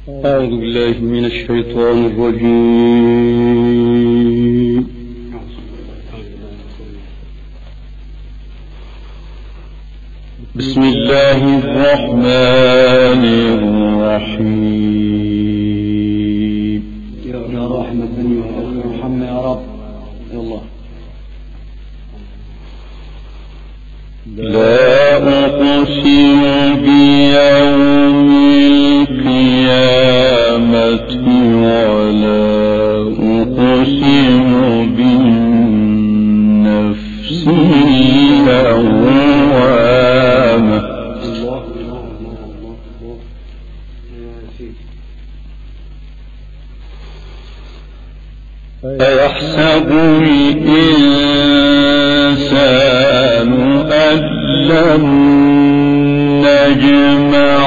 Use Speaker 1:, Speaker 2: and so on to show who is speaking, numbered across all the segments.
Speaker 1: أعوذ بالله من الشيطان الرجيم. بسم الله الرحمن الرحيم.
Speaker 2: يا رحمة ارحمنا يا رب. يا الله.
Speaker 1: لا أقسم بيوم القيامة ولا أقسم بالنفس اللوامة. أيحسب الإنسان أن لن نجمع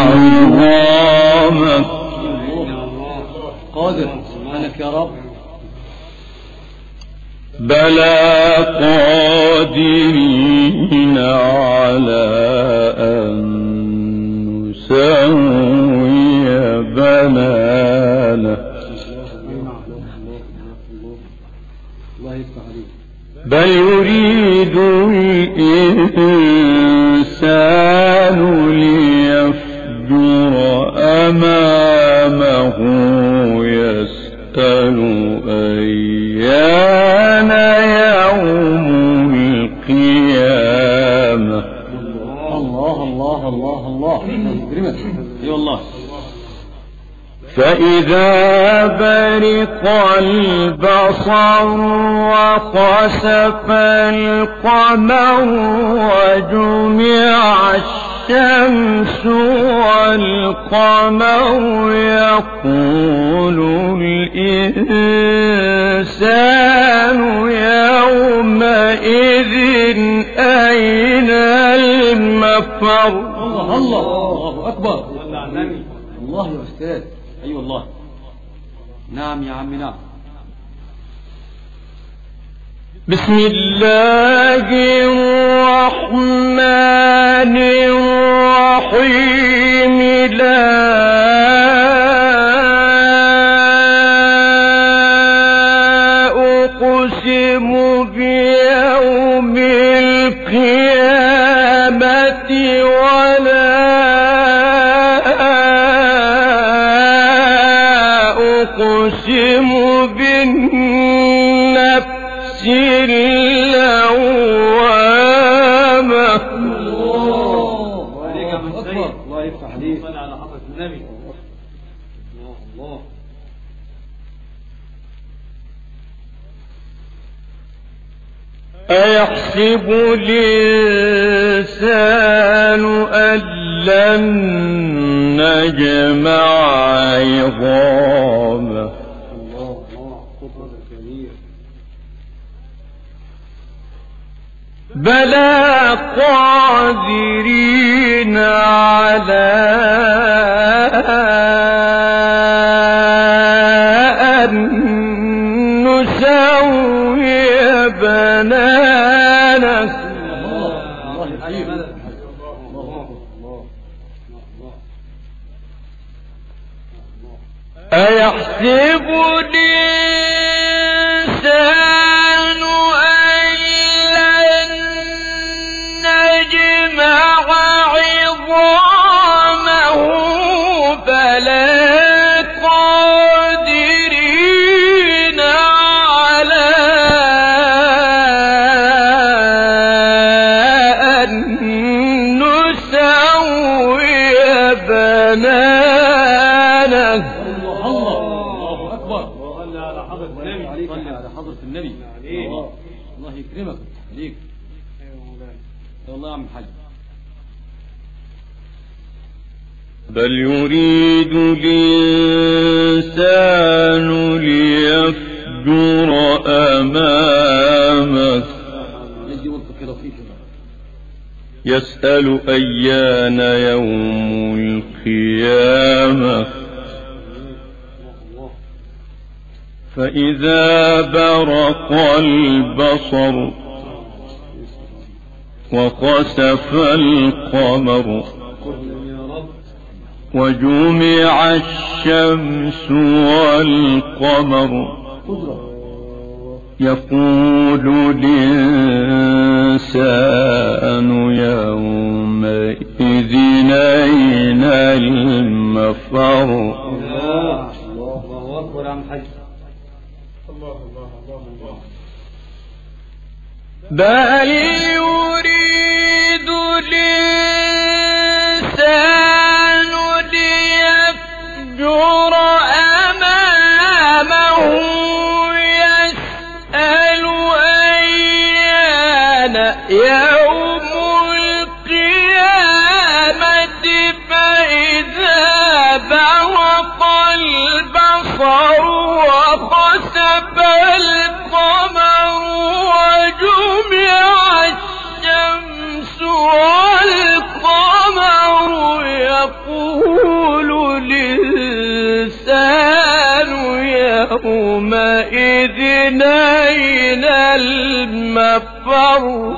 Speaker 1: عظامه.
Speaker 2: قادر سبحانك يا رب.
Speaker 1: بلى قادرين على أن نسوي بنانه. بل يريد الإنسان ليفجر أمامه يسأل أيان يوم القيامة.
Speaker 2: الله الله الله الله. اي والله.
Speaker 1: فإذا برق البصر وخسف القمر وجمع الشمس والقمر يقول الإنسان يومئذ أين المفر.
Speaker 2: الله الله أكبر. الله يا أستاذ. أي أيوة والله. نعم يا عم نعم.
Speaker 1: بسم الله الرحمن الرحيم. لا أقسم بيوم القيامة ولا أقسم بالنفس اللوامة.
Speaker 2: الله يفتح عليك. صل على حضرة النبي. الله.
Speaker 1: أيحسب الإنسان أن لن نجمع عظامه. بلى قادرين على أن نسوي بنانه. أيحسب الإنسان أن لن نجمع عظامه بلى قادرين على أن نسوي بنانه.
Speaker 2: الله أكبر. صل على حضرة النبي. صل على حضرة النبي. الله يكرمك عليك. والله يا عم الحاج.
Speaker 1: بل يريد الإنسان ليفجر أمامه يسأل أيان يوم القيامة. فإذا برق البصر وخسف القمر وجمع الشمس والقمر يقول الإنسان يومئذ أين المفر.
Speaker 2: الله أكبر عم حج. الله
Speaker 1: بل يريد الإنسان ليفجر أمامه يسأل أيان يوم القيامة فإذا برق البصر وخسف القمر وجمع الشمس والقمر يقول الإنسان يومئذ أين المفر.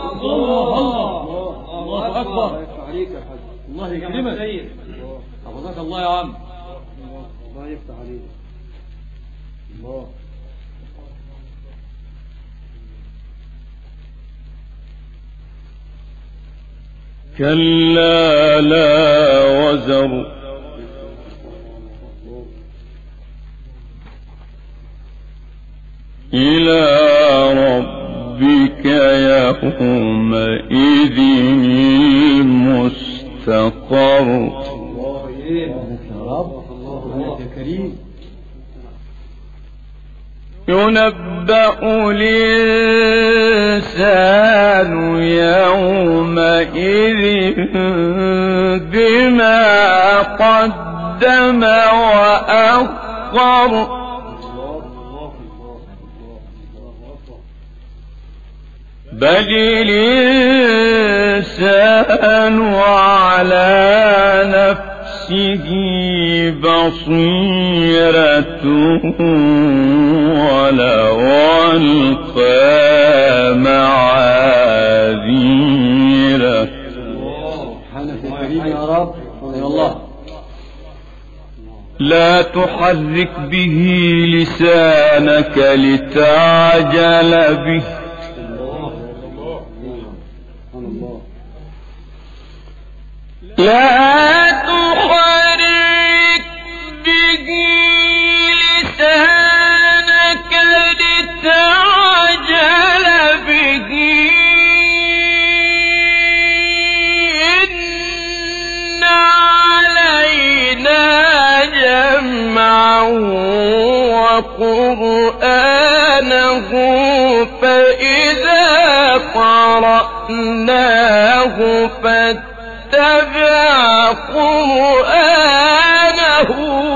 Speaker 2: الله أكبر. الله يكرمك. حفظك الله يا عم. الله يفتح عليك. الله.
Speaker 1: كلا لا وزر إلى ربك يومئذ المستقر.
Speaker 2: الله يا رب. الله يا كريم.
Speaker 1: ينبأ الإنسان يومئذ بما قدم وأخر. بل الإنسان على نفسه بصيرة ولو ألقى معاذيره.
Speaker 2: سبحانك يا كريم يا رب. يا الله.
Speaker 1: لا تحرك به لسانك لتعجل به لا تحرك به لسانك لتعجل به إن علينا جمعه وقرآنه فإذا قرأناه اتبع قرآنه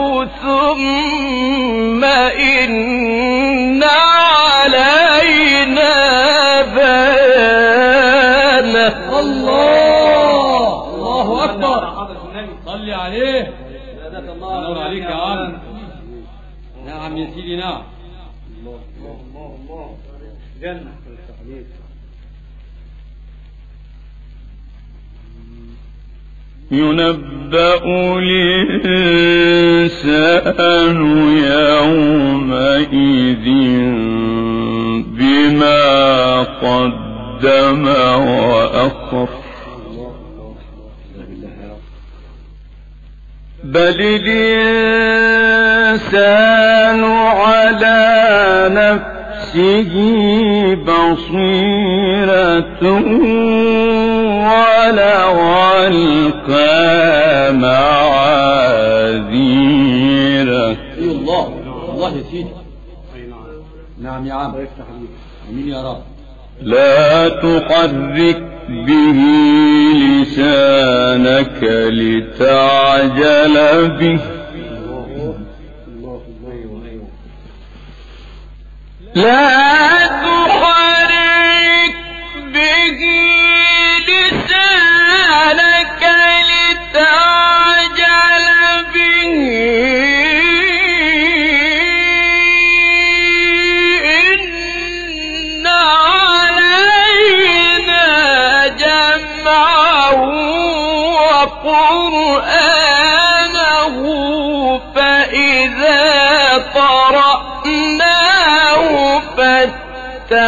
Speaker 1: ثم إن علينا بيانه.
Speaker 2: الله أكبر. صلي عليه. نور عليك يا عم. نعم يا سيدي نعم. الله جنة.
Speaker 1: ينبأ الإنسان يومئذ بما قدم وأخر. بل الإنسان على نفسه بصيرة ولو ألقى معاذيره.
Speaker 2: الله يا سيدي. نعم يا عم. امين يا رب.
Speaker 1: لا تحرك به لسانك لتعجل به لا تحرك به لسانك لتعجل به إن علينا جمعه وقرآنه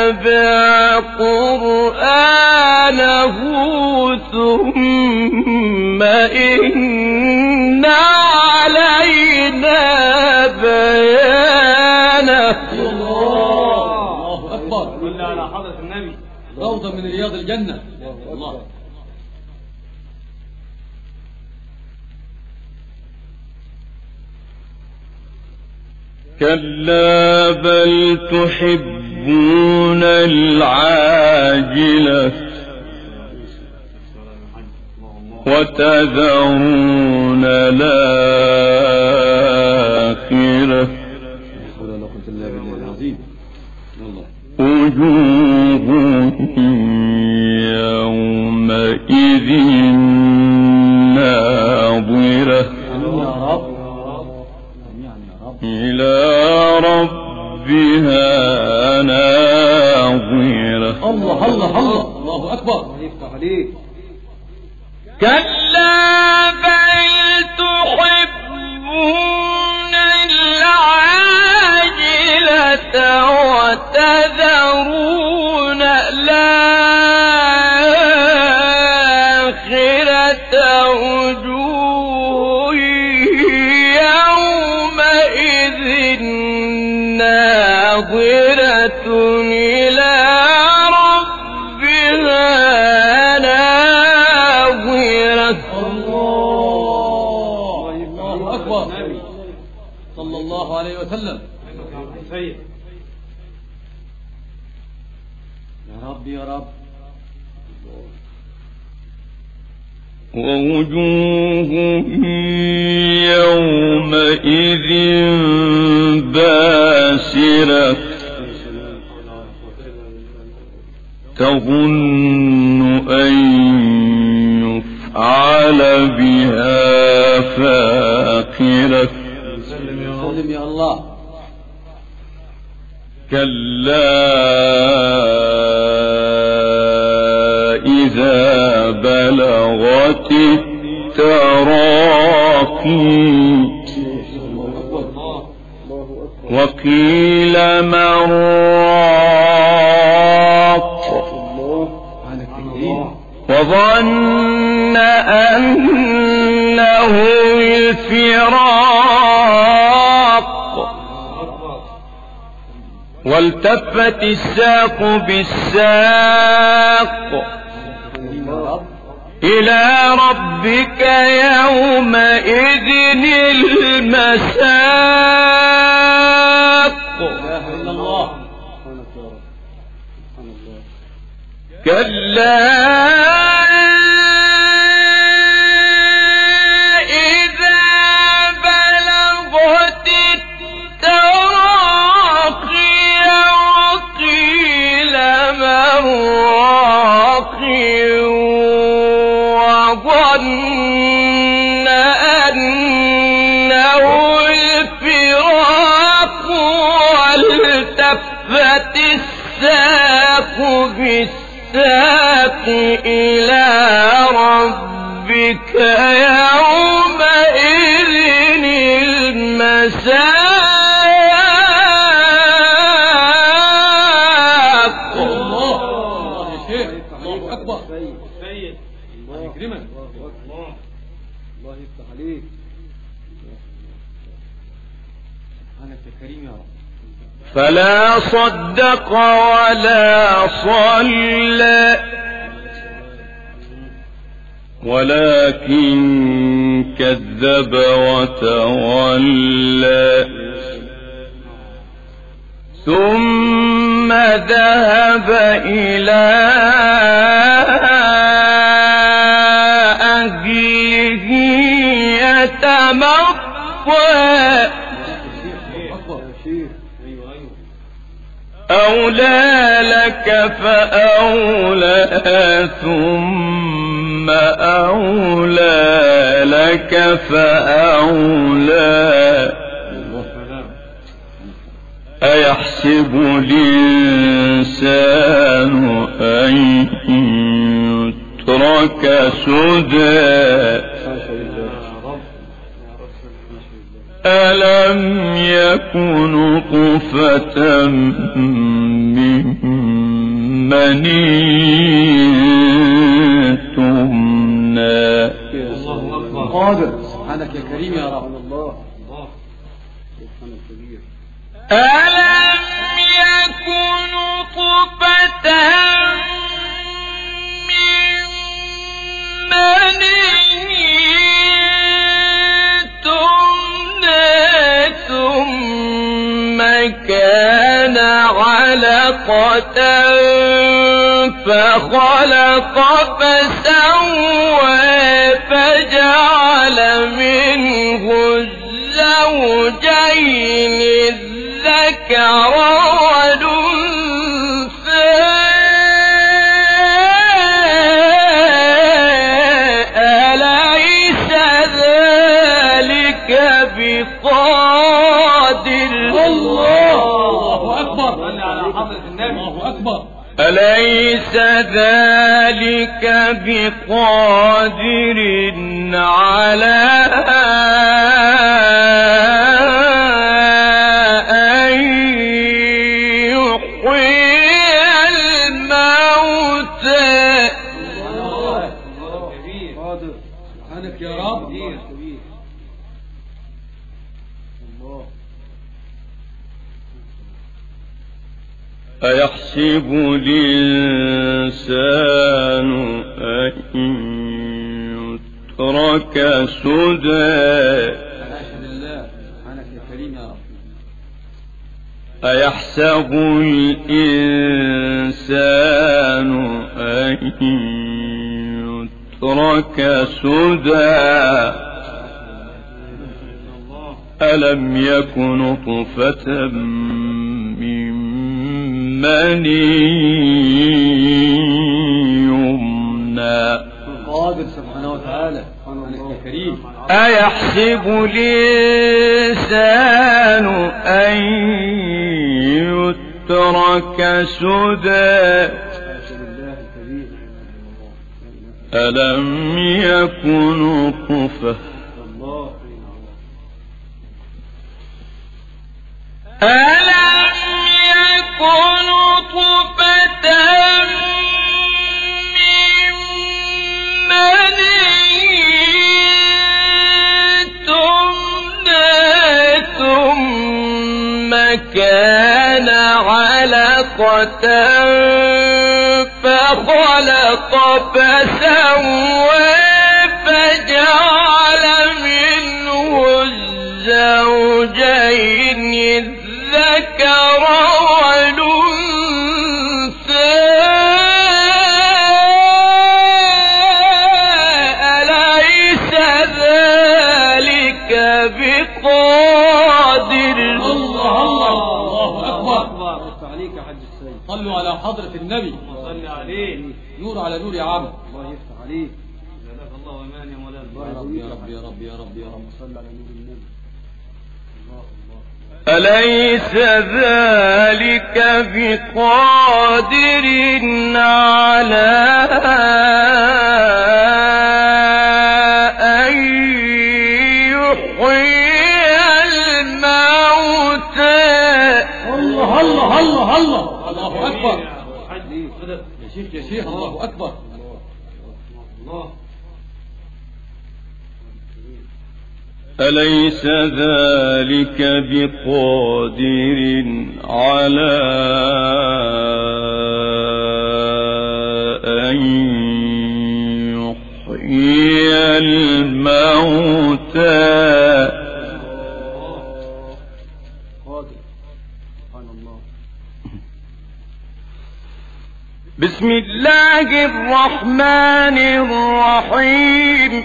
Speaker 1: نتبع قرآنه ثم إن علينا بيانه.
Speaker 2: الله أكبر. صلى على حضرة النبي. روضة من رياض الجنة. الله.
Speaker 1: كلا بل تحبون العاجلة وتذرون الآخرة وجوه يومئذ ناظرة إلى ربها ناظرة.
Speaker 2: الله الله الله. الله أكبر.
Speaker 1: كلا بل تحبون العاجلة وتذرون الآخرة وجوه يومئذ ناظرة إلى ربها ناظرة.
Speaker 2: الله أكبر. صلى الله عليه وسلم. يا رب يا رب.
Speaker 1: ووجوه يومئذ باسرة تظن أن يفعل بها فاقرة.
Speaker 2: سلم يا الله.
Speaker 1: كلا إذا بلغت التراقي وقيل من راق وظن أنه الفراق والتفت الساق بالساق إلى ربك يومئذ المساق. كلا إذا بلغت التراقي وقيل من راق وظن أنه الفراق والتفت الساق بالساق إلى ربك يومئذ المساق.
Speaker 2: الله يا شيخ. الله أكبر. سيد الله يكرمك. الله يفتح عليك. سبحانك يا كريم يا رب.
Speaker 1: فلا صدق ولا صلى ولكن كذب وتولى ثم ذهب إلى أهله يتمطى أولى لك فأولى ثم أولى لك فأولى أيحسب الإنسان أن يترك سدى ألم يكن نطفة من مني تمنى.
Speaker 2: الله أكبر. قادر سبحانك يا كريم يا رب. الله
Speaker 1: ألم يكن نطفة من مني ثم كان علقة فخلق فسوى فجعل منه الزوجين الذكر والأنثى أليس ذلك بقادر.
Speaker 2: الله أكبر. على حضرة النبي. الله أكبر.
Speaker 1: أليس ذلك بقادر على أن يحيي الموتى.
Speaker 2: الله كبير. قادر سبحانك يا رب.
Speaker 1: أيحسب الإنسان أن يترك سدى. أيحسب الإنسان أن يترك سدى ألم يكن نطفة من مني يمنى.
Speaker 2: القادر سبحانه وتعالى. سبحانك يا كريم.
Speaker 1: أيحسب الإنسان أن يترك سدى ألم يكن نطفة ألم يكن نطفة من مني ثم كان علقة فخلق فسوى فجعل منه الزوجين الذكر والأنثى أليس ذلك بقادر.
Speaker 2: الله أكبر. عليك يا حاج السيد. صلوا على حضرة النبي. صل عليه. نور على نور يا عم. الله يفتح عليك. جزاك الله ومان يا مولانا. يا رب يا رب يا رب يا رب. صل على نور النبي.
Speaker 1: أليس ذلك بقادر على أن يحيي الموتى.
Speaker 2: الله الله الله الله. الله أكبر. يا شيخ الله أكبر. الله.
Speaker 1: أليس ذلك بقادر على أن يحيي الموتى. بسم الله الرحمن الرحيم.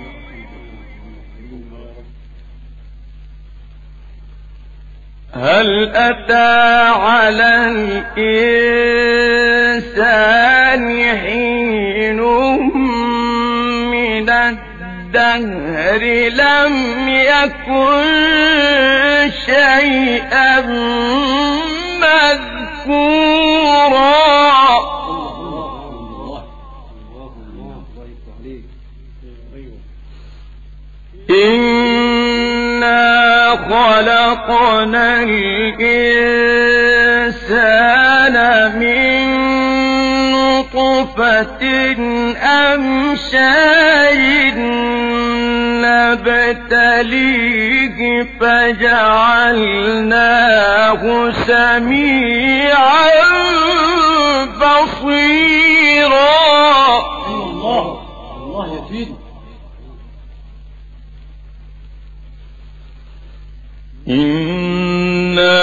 Speaker 1: هل أتى على الإنسان حين من الدهر لم يكن شيئا مذكورا. إنا خلقنا الإنسان من نطفة أمشاج نبتليه فجعلناه سميعا بصيرا.
Speaker 2: الله الله يا سيدي.
Speaker 1: إنا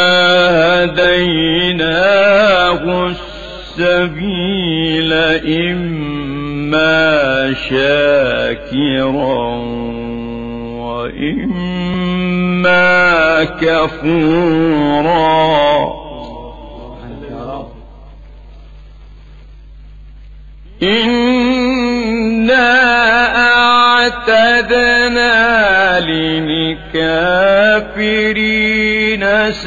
Speaker 1: هديناه السبيل إما شاكرا وإما كفورا. إنا أعتدنا للكافرين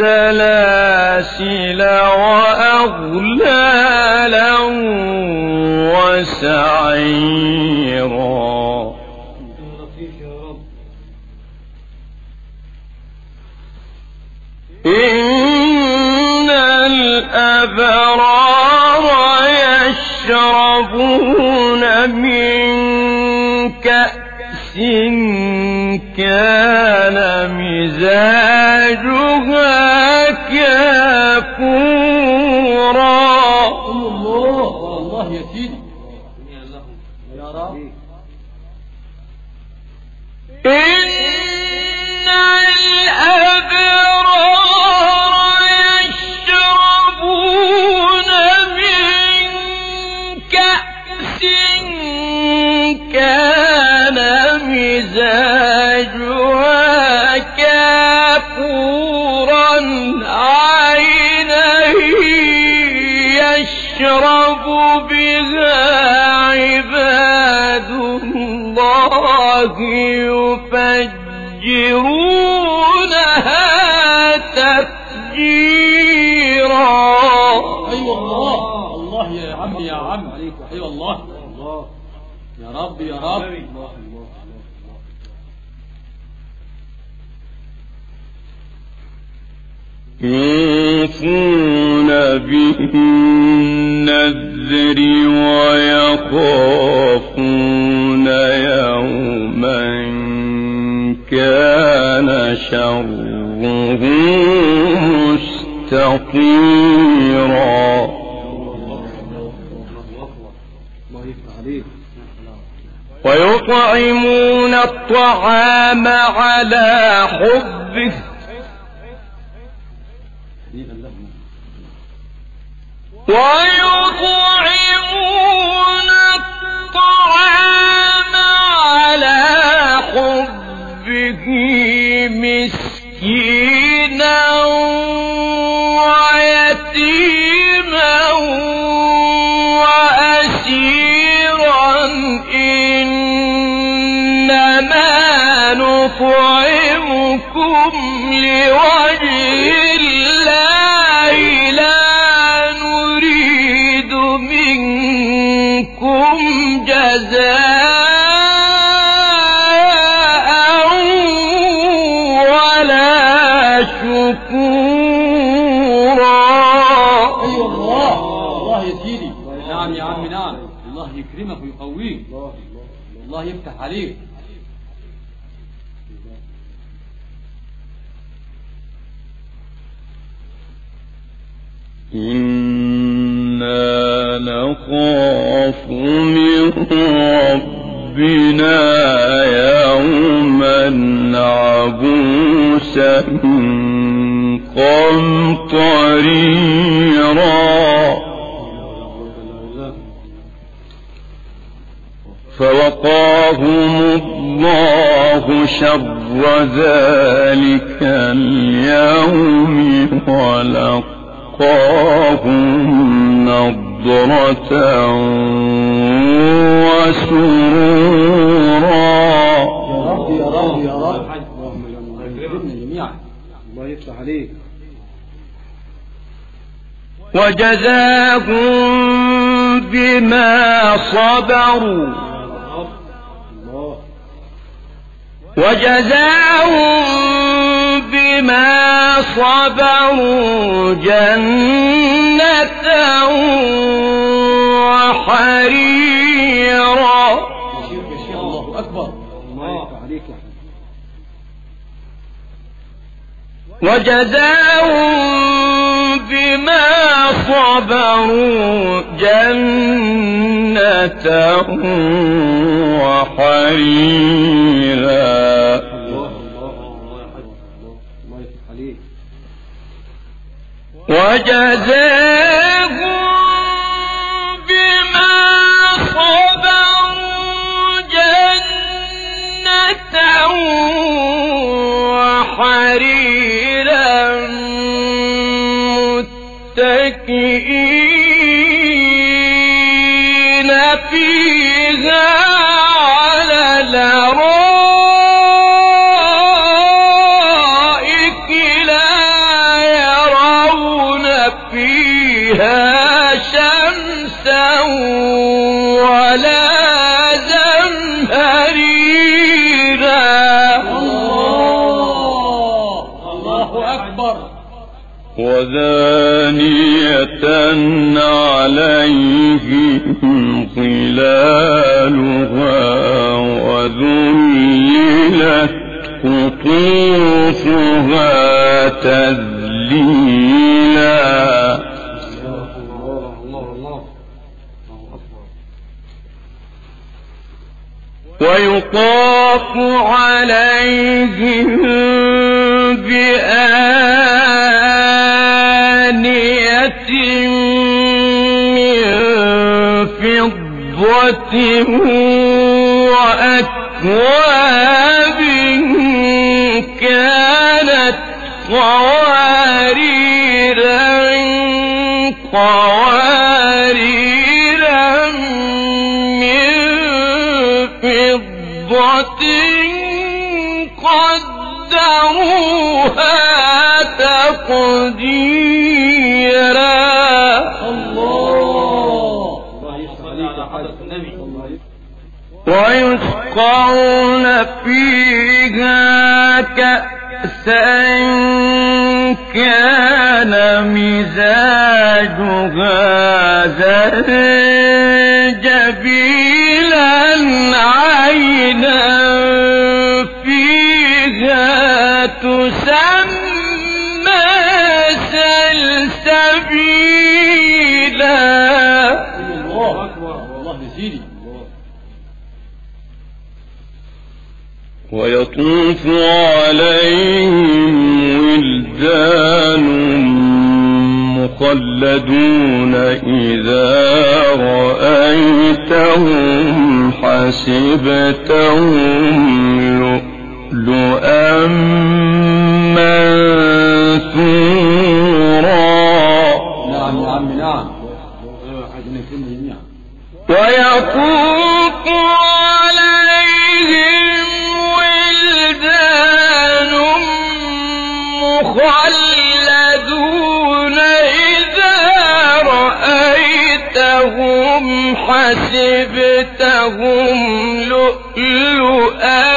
Speaker 1: سلاسل وأغلالا وسعيرا. إن الأبرار يشربون من كأس كان مزاجها كافورا.
Speaker 2: الله يا سيدي يا رب.
Speaker 1: إن الأبرار يشربون من كأس كان مزاجها كافورا عينا يشرب بها عباد الله يفجرونها تفجيرا.
Speaker 2: أيوة الله الله يا عم يا عم عليك. أيوة الله الله يا رب يا رب.
Speaker 1: يوفون بالنذر ويخافون يوما كان شره مستطيرا. ويطعمون الطعام على حبه ويطعمون الطعام على حبه مسكينا ويتيما وأسيرا إنما نطعمكم لوجه الله لا نريد منكم جزاء ولا شكورا.
Speaker 2: أيوة الله الله يا سيدي. نعم يا عم نعم. الله يكرمك ويقويك. الله يفتح عليك.
Speaker 1: إنا نخاف من ربنا يوما عبوسا قمطريرا. فوقاهم الله شر ذلك اليوم ولقاهم نضرة وسرورا.
Speaker 2: يا رب يا رب اللهم اكرمنا جميعا. الله يفتح عليك.
Speaker 1: وجزاهم بما صبروا وجزاهم صبروا جنة وحريرا.
Speaker 2: يا شيخ الله أكبر. الله عليك يا حبيبي.
Speaker 1: وجزاهم بما صبروا جنة وحريرا. وجزاهم بما صبروا جنة وحريرا متكئين فيها على الأرائك لا يرون فيها شمسا ولا زمهريرا.
Speaker 2: الله أكبر.
Speaker 1: ودانية عليهم ظلالها وذللت قطوفها تذليلا. ويطاف عليهم بآنية من فضة وأكواب كانت قواريرا من فضة قدروها تقديرا.
Speaker 2: الله على حضرة النبي.
Speaker 1: ويسقون فيها كأسا كان مزاجها زنجبيلا عينا فيها تسمى سلسبيلا.
Speaker 2: الله أكبر. والله سيدي.
Speaker 1: ويطوف عليهم ولدان مخلدون إذا رأيتهم حسبتهم لؤلؤا منثورا.
Speaker 2: نعم يا عم نعم.
Speaker 1: ويطوف عليهم ولدان مخلدون إذا رأيتهم حسبتهم لؤلؤا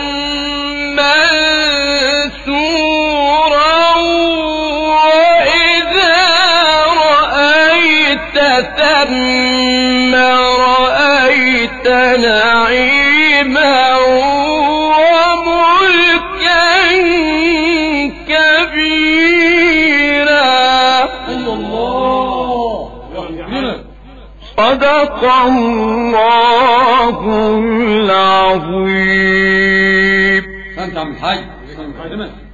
Speaker 1: منثورا وإذا رأيت ثم رأيت نعيما وملكا كبيرا. صدق الله العظيم.
Speaker 2: أنت عم الحاج.